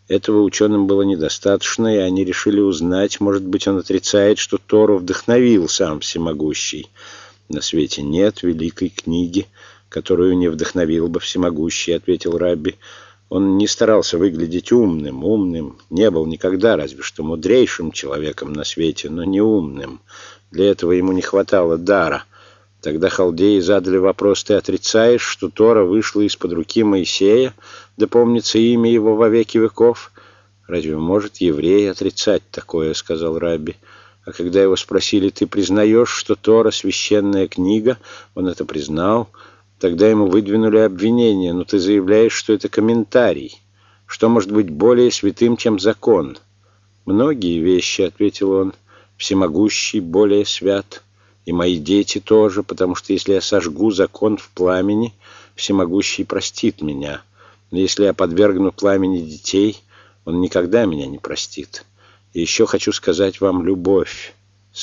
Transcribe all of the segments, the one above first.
Этого ученым было недостаточно, и они решили узнать, может быть, он отрицает, что Тору вдохновил сам Всемогущий. «На свете нет великой книги, которую не вдохновил бы Всемогущий», — ответил Рабби. Он не старался выглядеть умным не был никогда, разве что мудрейшим человеком на свете, но не умным. Для этого ему не хватало дара. Тогда халдеи задали вопрос: «Ты отрицаешь, что Тора вышла из-под руки Моисея, да помнится имя его во веки веков?» «Разве может еврей отрицать такое?» — сказал Рабби. А когда его спросили: «Ты признаешь, что Тора — священная книга?» Он это признал. Тогда ему выдвинули обвинение: «Но ты заявляешь, что это комментарий. Что может быть более святым, чем закон?» «Многие вещи», — ответил он, — «всемогущий более свят, и мои дети тоже, потому что если я сожгу закон в пламени, всемогущий простит меня. Но если я подвергну пламени детей, он никогда меня не простит. И еще хочу сказать вам: любовь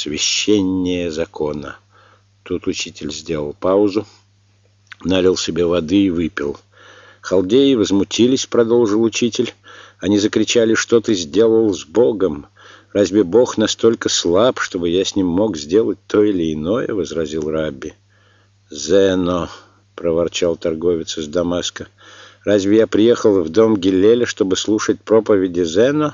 священнее закона». Тут учитель сделал паузу, налил себе воды и выпил. «Халдеи возмутились», — продолжил учитель. «Они закричали: что ты сделал с Богом? Разве Бог настолько слаб, чтобы я с ним мог сделать то или иное?» — возразил Рабби. «Зено», — проворчал торговец из Дамаска, — «разве я приехал в дом Гиллеля, чтобы слушать проповеди Зено?»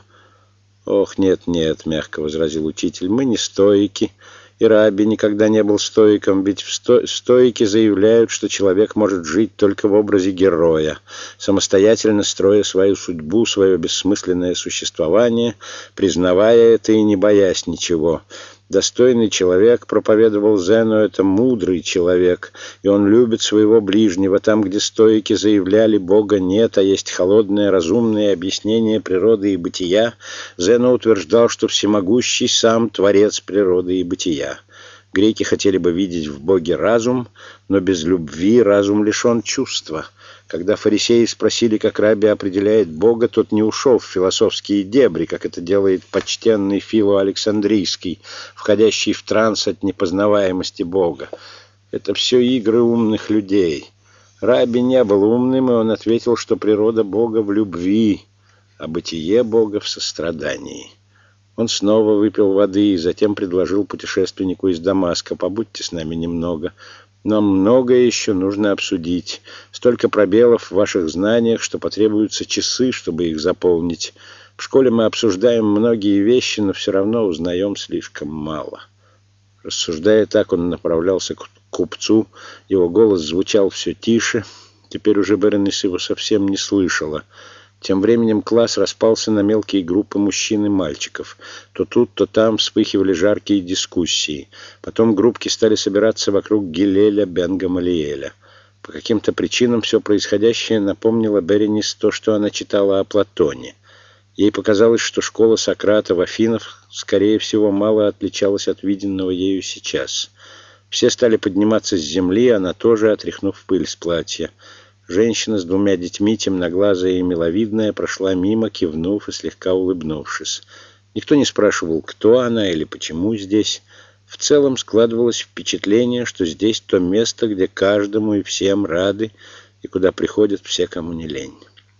«Ох, нет, — мягко возразил учитель, — мы не стоики, и Рабби никогда не был стоиком, ведь стоики заявляют, что человек может жить только в образе героя, самостоятельно строя свою судьбу, свое бессмысленное существование, признавая это и не боясь ничего. Достойный человек, проповедовал Зено, это мудрый человек, и он любит своего ближнего. Там, где стоики заявляли: Бога нет, а есть холодное разумное объяснение природы и бытия, Зено утверждал, что всемогущий сам творец природы и бытия. Греки хотели бы видеть в Боге разум, но без любви разум лишен чувства. Когда фарисеи спросили, как Рабби определяет Бога, тот не ушел в философские дебри, как это делает почтенный Фило Александрийский, входящий в транс от непознаваемости Бога. Это все игры умных людей. Рабби не был умным, и он ответил, что природа Бога в любви, а бытие Бога в сострадании. Он снова выпил воды и затем предложил путешественнику из Дамаска: «Побудьте с нами немного. Нам многое еще нужно обсудить. Столько пробелов в ваших знаниях, что потребуются часы, чтобы их заполнить. В школе мы обсуждаем многие вещи, но все равно узнаем слишком мало». Рассуждая так, он направлялся к купцу. Его голос звучал все тише. Теперь уже Беренис его совсем не слышала. Тем временем класс распался на мелкие группы мужчин и мальчиков. То тут, то там вспыхивали жаркие дискуссии. Потом группки стали собираться вокруг Гиллеля бен Гамалиэля. По каким-то причинам все происходящее напомнило Беренис то, что она читала о Платоне. Ей показалось, что школа Сократа в Афинах, скорее всего, мало отличалась от виденного ею сейчас. Все стали подниматься с земли, она тоже, отряхнув пыль с платья. Женщина с двумя детьми, темноглазая и миловидная, прошла мимо, кивнув и слегка улыбнувшись. Никто не спрашивал, кто она или почему здесь. В целом складывалось впечатление, что здесь то место, где каждому и всем рады, и куда приходят все, кому не лень.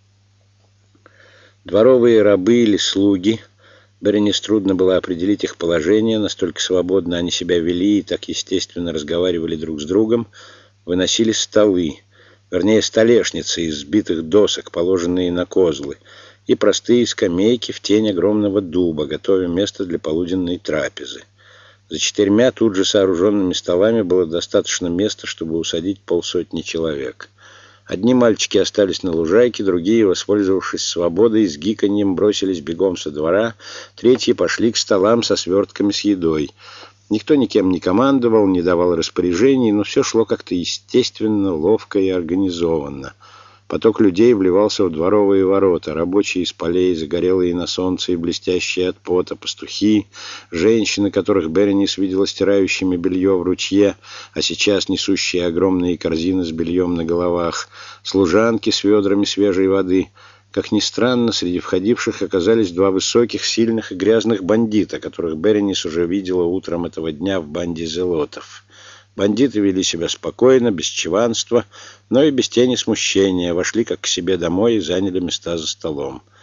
Дворовые рабы или слуги, Беренис трудно было определить их положение, настолько свободно они себя вели и так естественно разговаривали друг с другом, выносили столы, вернее столешницы из сбитых досок, положенные на козлы, и простые скамейки в тень огромного дуба, готовя место для полуденной трапезы. За 4 тут же сооруженными столами было достаточно места, чтобы усадить 50 человек. Одни мальчики остались на лужайке, другие, воспользовавшись свободой, с гиканьем бросились бегом со двора, третьи пошли к столам со свертками с едой. Никто никем не командовал, не давал распоряжений, но все шло как-то естественно, ловко и организованно. Поток людей вливался в дворовые ворота. Рабочие из полей, загорелые на солнце и блестящие от пота, пастухи, женщины, которых Беренис видела стирающими белье в ручье, а сейчас несущие огромные корзины с бельем на головах, служанки с ведрами свежей воды. Как ни странно, среди входивших оказались 2 высоких, сильных и грязных бандита, которых Беренис уже видела утром этого дня в банде зелотов. Бандиты вели себя спокойно, без чванства, но и без тени смущения, вошли как к себе домой и заняли места за столом.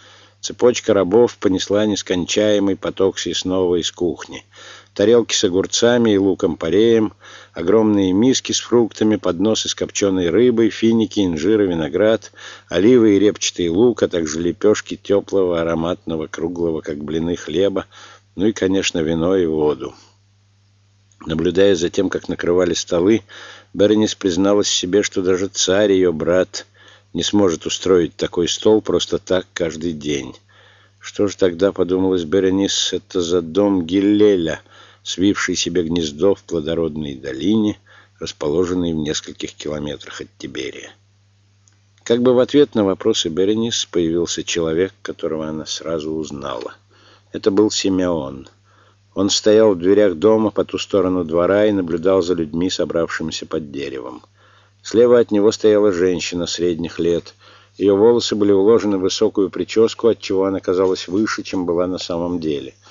Цепочка рабов понесла нескончаемый поток съестного из кухни. Тарелки с огурцами и луком-пореем, огромные миски с фруктами, подносы с копченой рыбой, финики, инжир и виноград, оливы и репчатый лук, а также лепешки теплого, ароматного, круглого, как блины, хлеба, ну и, конечно, вино и воду. Наблюдая за тем, как накрывали столы, Беренис призналась себе, что даже царь, ее брат, не сможет устроить такой стол просто так каждый день. Что же тогда, подумалось Беренис, это за дом Гиллеля, свивший себе гнездо в плодородной долине, расположенной в нескольких километрах от Тиберия? Как бы в ответ на вопросы Беренис появился человек, которого она сразу узнала. Это был Симеон. Он стоял в дверях дома по ту сторону двора и наблюдал за людьми, собравшимися под деревом. Слева от него стояла женщина средних лет. Ее волосы были уложены в высокую прическу, отчего она казалась выше, чем была на самом деле.